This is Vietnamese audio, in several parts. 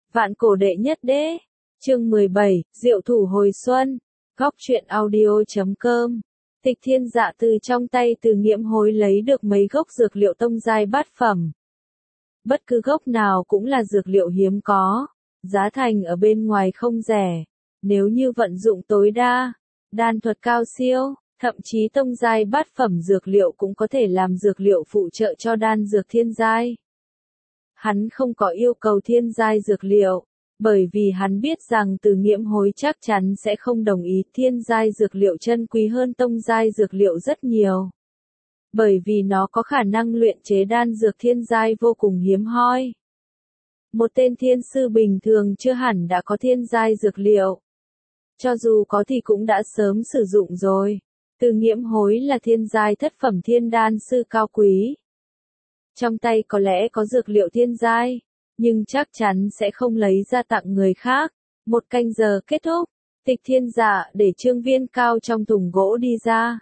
Vạn cổ đệ nhất đế. Chương 17, Diệu thủ hồi xuân. Góc truyện audio.com. Tịch Thiên Dạ từ trong tay Từ Nghiễm Hối lấy được mấy gốc dược liệu tông giai bát phẩm. Bất cứ gốc nào cũng là dược liệu hiếm có, giá thành ở bên ngoài không rẻ. Nếu như vận dụng tối đa, đan thuật cao siêu, thậm chí tông giai bát phẩm dược liệu cũng có thể làm dược liệu phụ trợ cho đan dược thiên giai. Hắn không có yêu cầu thiên giai dược liệu, bởi vì hắn biết rằng Từ Nghiễm Hối chắc chắn sẽ không đồng ý. Thiên giai dược liệu chân quý hơn tông giai dược liệu rất nhiều. Bởi vì nó có khả năng luyện chế đan dược thiên giai vô cùng hiếm hoi. Một tên thiên sư bình thường chưa hẳn đã có thiên giai dược liệu. Cho dù có thì cũng đã sớm sử dụng rồi. Từ Nghiễm Hối là thiên giai thất phẩm thiên đan sư cao quý. Trong tay có lẽ có dược liệu thiên giai, nhưng chắc chắn sẽ không lấy ra tặng người khác. Một canh giờ kết thúc, Tịch Thiên Dạ để Trương Viên Cao trong thùng gỗ đi ra.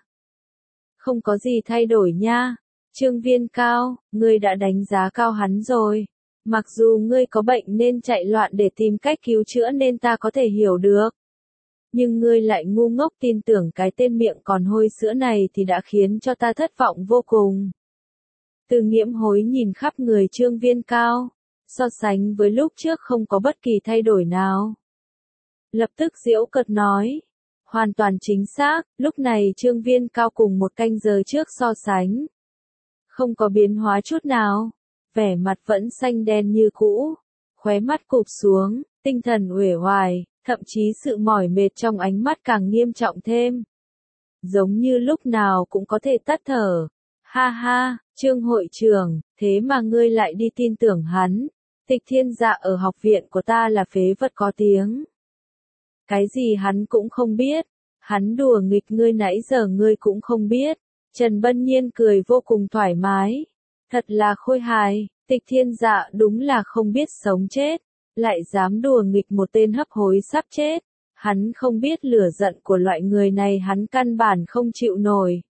Không có gì thay đổi nha. Trương Viên Cao, ngươi đã đánh giá cao hắn rồi. Mặc dù ngươi có bệnh nên chạy loạn để tìm cách cứu chữa nên ta có thể hiểu được. Nhưng ngươi lại ngu ngốc tin tưởng cái tên miệng còn hôi sữa này thì đã khiến cho ta thất vọng vô cùng. Từ Nghiễm Hối nhìn khắp người Trương Viên Cao, so sánh với lúc trước không có bất kỳ thay đổi nào. Lập tức giễu cợt nói, hoàn toàn chính xác, lúc này Trương Viên Cao cùng một canh giờ trước so sánh. Không có biến hóa chút nào, vẻ mặt vẫn xanh đen như cũ, khóe mắt cụp xuống, tinh thần uể oải, thậm chí sự mỏi mệt trong ánh mắt càng nghiêm trọng thêm. Giống như lúc nào cũng có thể tắt thở. Ha ha, Trương hội trưởng, thế mà ngươi lại đi tin tưởng hắn. Tịch Thiên Dạ ở học viện của ta là phế vật có tiếng. Cái gì hắn cũng không biết. Hắn đùa nghịch ngươi nãy giờ ngươi cũng không biết. Trần Bân Nhiên cười vô cùng thoải mái. Thật là khôi hài, Tịch Thiên Dạ đúng là không biết sống chết. Lại dám đùa nghịch một tên hấp hối sắp chết. Hắn không biết lửa giận của loại người này hắn căn bản không chịu nổi.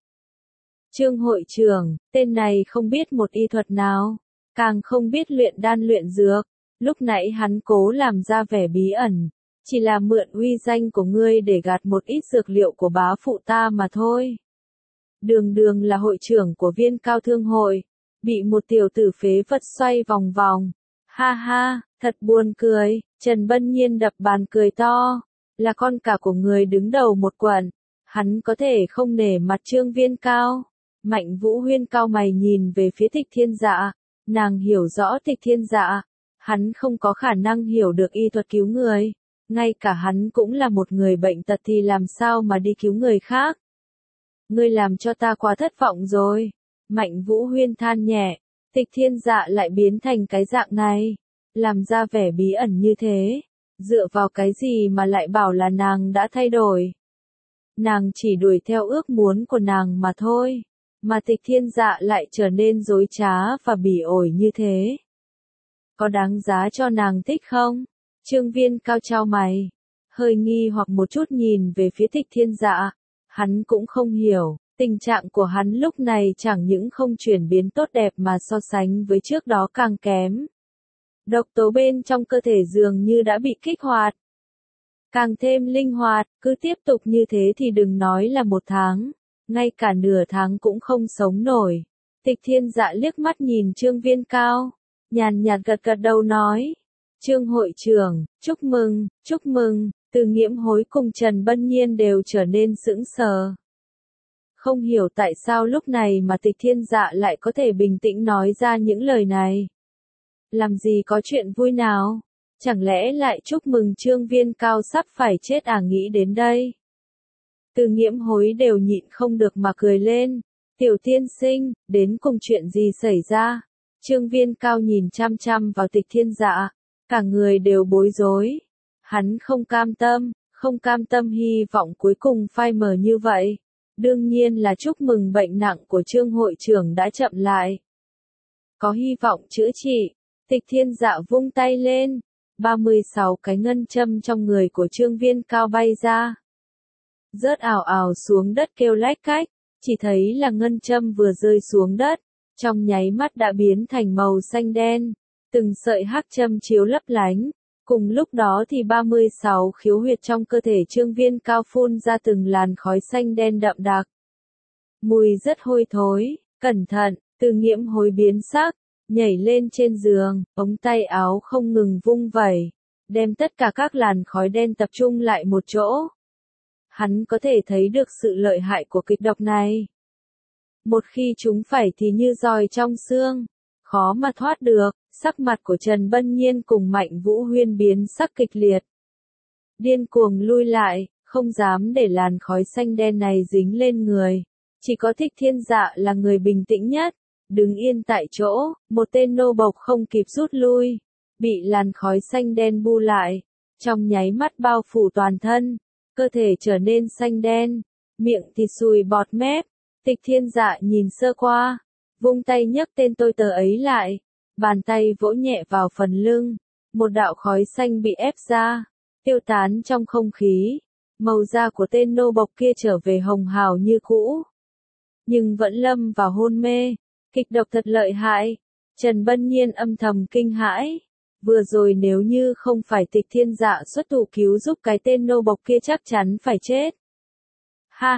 Trương hội trưởng, tên này không biết một y thuật nào, càng không biết luyện đan luyện dược. Lúc nãy hắn cố làm ra vẻ bí ẩn, chỉ là mượn uy danh của ngươi để gạt một ít dược liệu của bá phụ ta mà thôi. Đường Đường là hội trưởng của Viên Cao Thương hội, bị một tiểu tử phế vật xoay vòng vòng. Ha ha, thật buồn cười. Trần Bân Nhiên đập bàn cười to, là con cả của người đứng đầu một quận, hắn có thể không nể mặt Trương Viên Cao. Mạnh Vũ Huyên cao mày nhìn về phía Tịch Thiên Dạ, nàng hiểu rõ Tịch Thiên Dạ, hắn không có khả năng hiểu được y thuật cứu người, ngay cả hắn cũng là một người bệnh tật thì làm sao mà đi cứu người khác. Ngươi làm cho ta quá thất vọng rồi. Mạnh Vũ Huyên than nhẹ, Tịch Thiên Dạ lại biến thành cái dạng này, làm ra vẻ bí ẩn như thế, dựa vào cái gì mà lại bảo là nàng đã thay đổi. Nàng chỉ đuổi theo ước muốn của nàng mà thôi. Mà Tịch Thiên Dạ lại trở nên dối trá và bỉ ổi như thế. Có đáng giá cho nàng thích không? Trương Viên Cao chau mày, hơi nghi hoặc một chút nhìn về phía Tịch Thiên Dạ. Hắn cũng không hiểu, tình trạng của hắn lúc này chẳng những không chuyển biến tốt đẹp mà so sánh với trước đó càng kém. Độc tố bên trong cơ thể dường như đã bị kích hoạt. Càng thêm linh hoạt, cứ tiếp tục như thế thì đừng nói là một tháng. Ngay cả nửa tháng cũng không sống nổi. Tịch Thiên Dạ liếc mắt nhìn Trương Viên Cao, nhàn nhạt gật gật đầu nói. Trương hội trưởng, chúc mừng, chúc mừng. Từ Nghiễm Hối cùng Trần Bân Nhiên đều trở nên sững sờ. Không hiểu tại sao lúc này mà Tịch Thiên Dạ lại có thể bình tĩnh nói ra những lời này. Làm gì có chuyện vui nào? Chẳng lẽ lại chúc mừng Trương Viên Cao sắp phải chết à? Nghĩ đến đây, Từ Nghiễm Hối đều nhịn không được mà cười lên. Tiểu tiên sinh, đến cùng chuyện gì xảy ra? Trương Viên Cao nhìn chăm chăm vào Tịch Thiên Dạ, cả người đều bối rối. Hắn không cam tâm hy vọng cuối cùng phai mờ như vậy. Đương nhiên là chúc mừng bệnh nặng của Trương hội trưởng đã chậm lại. Có hy vọng chữa trị. Tịch Thiên Dạ vung tay lên, 36 cái ngân châm trong người của Trương Viên Cao bay ra. Rớt ào ào xuống đất kêu lách cách, chỉ thấy là ngân châm vừa rơi xuống đất, trong nháy mắt đã biến thành màu xanh đen, từng sợi hắc châm chiếu lấp lánh, Cùng lúc đó thì 36 khiếu huyệt trong cơ thể Trương Viên Cao phun ra từng làn khói xanh đen đậm đặc. Mùi rất hôi thối, cẩn thận, Từ Nghiễm Hối biến sắc, nhảy lên trên giường, ống tay áo không ngừng vung vẩy, đem tất cả các làn khói đen tập trung lại một chỗ. Hắn có thể thấy được sự lợi hại của kịch độc này. Một khi chúng phải thì như giòi trong xương, khó mà thoát được. Sắc mặt của Trần Bân Nhiên cùng Mạnh Vũ Huyên biến sắc kịch liệt. Điên cuồng lui lại, không dám để làn khói xanh đen này dính lên người. Chỉ có Thích Thiên Dạ là người bình tĩnh nhất, đứng yên tại chỗ, một tên nô bộc không kịp rút lui, bị làn khói xanh đen bu lại, trong nháy mắt bao phủ toàn thân, cơ thể trở nên xanh đen, miệng thì sùi bọt mép. Thích Thiên Dạ nhìn sơ qua, vung tay nhấc tên tôi tớ ấy lại. Bàn tay vỗ nhẹ vào phần lưng, một đạo khói xanh bị ép ra, tiêu tán trong không khí, màu da của tên nô bộc kia trở về hồng hào như cũ. Nhưng vẫn lâm vào hôn mê, kịch độc thật lợi hại, Trần Bân Nhiên âm thầm kinh hãi, vừa rồi nếu như không phải Tịch Thiên Dạ xuất thủ cứu giúp cái tên nô bộc kia chắc chắn phải chết. Ha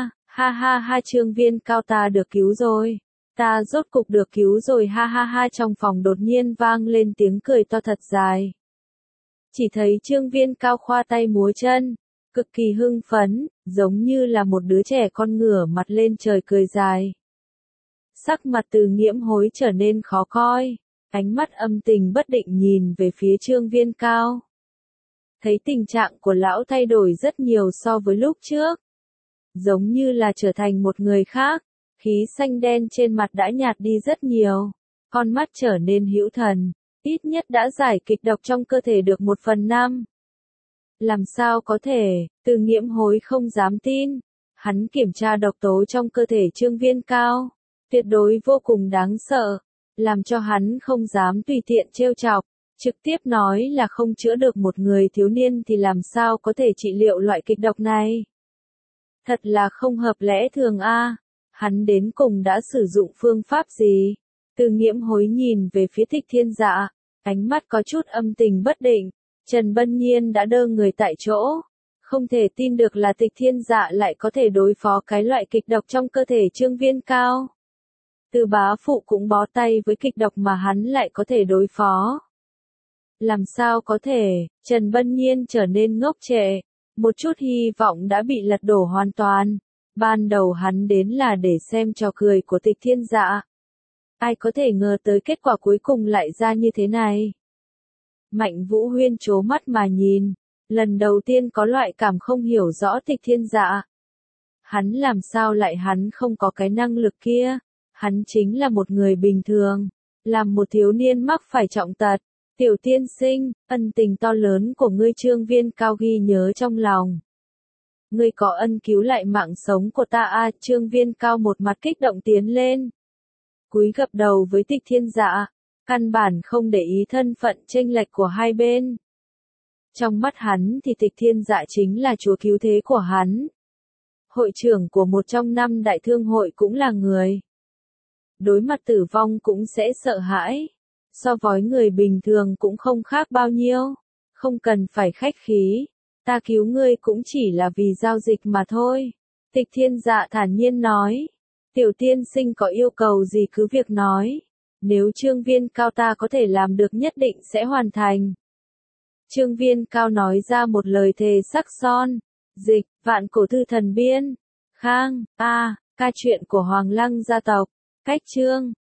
ha, Trương Viên Cao ta được cứu rồi. Ta rốt cục được cứu rồi ha ha, trong phòng đột nhiên vang lên tiếng cười to thật dài. Chỉ thấy Trương Viên Cao khoa tay múa chân, cực kỳ hưng phấn, giống như là một đứa trẻ con ngửa mặt lên trời cười dài. Sắc mặt Từ Nghiễm Hối trở nên khó coi, ánh mắt âm tình bất định nhìn về phía Trương Viên Cao. Thấy tình trạng của lão thay đổi rất nhiều so với lúc trước. Giống như là trở thành một người khác. Khí xanh đen trên mặt đã nhạt đi rất nhiều, con mắt trở nên hữu thần, ít nhất đã giải kịch độc trong cơ thể được 1/5. Làm sao có thể, Từ Nghiễm Hối không dám tin, hắn kiểm tra độc tố trong cơ thể Trương Viên Cao, tuyệt đối vô cùng đáng sợ, làm cho hắn không dám tùy tiện trêu chọc, trực tiếp nói là không chữa được một người thiếu niên thì làm sao có thể trị liệu loại kịch độc này. Thật là không hợp lẽ thường a. Hắn đến cùng đã sử dụng phương pháp gì? Từ Nghiễm Hối nhìn về phía Thích Thiên Dạ, ánh mắt có chút âm tình bất định. Trần Bân Nhiên đã đơ người tại chỗ, không thể tin được là Thích Thiên Dạ lại có thể đối phó cái loại kịch độc trong cơ thể Trương Viên Cao. Từ bá phụ cũng bó tay với kịch độc mà hắn lại có thể đối phó. Làm sao có thể? Trần Bân Nhiên trở nên ngốc trệ, một chút hy vọng đã bị lật đổ hoàn toàn. Ban đầu hắn đến là để xem trò cười của Tịch Thiên Dạ. Ai có thể ngờ tới kết quả cuối cùng lại ra như thế này. Mạnh Vũ Huyên trố mắt mà nhìn, lần đầu tiên có loại cảm không hiểu rõ Tịch Thiên Dạ. Hắn làm sao lại hắn không có cái năng lực kia, hắn chính là một người bình thường, làm một thiếu niên mắc phải trọng tật. Tiểu tiên sinh, ân tình to lớn của ngươi Trương Viên Cao ghi nhớ trong lòng. Ngươi có ân cứu lại mạng sống của ta a. Trương Viên Cao một mặt kích động tiến lên, cúi gập đầu với Tịch Thiên Dạ, căn bản không để ý thân phận chênh lệch của hai bên. Trong mắt hắn thì Tịch Thiên Dạ chính là chúa cứu thế của hắn. Hội trưởng của một trong 5 đại thương hội cũng là người. Đối mặt tử vong cũng sẽ sợ hãi. So với người bình thường cũng không khác bao nhiêu. Không cần phải khách khí. Ta cứu ngươi cũng chỉ là vì giao dịch mà thôi. Tịch Thiên Dạ thản nhiên nói. Tiểu tiên sinh có yêu cầu gì cứ việc nói. Nếu Trương Viên Cao ta có thể làm được nhất định sẽ hoàn thành. Trương Viên Cao nói ra một lời thề sắc son. Dịch, vạn cổ thư thần biên. Khang, ca chuyện của Hoàng Lăng gia tộc. Cách chương.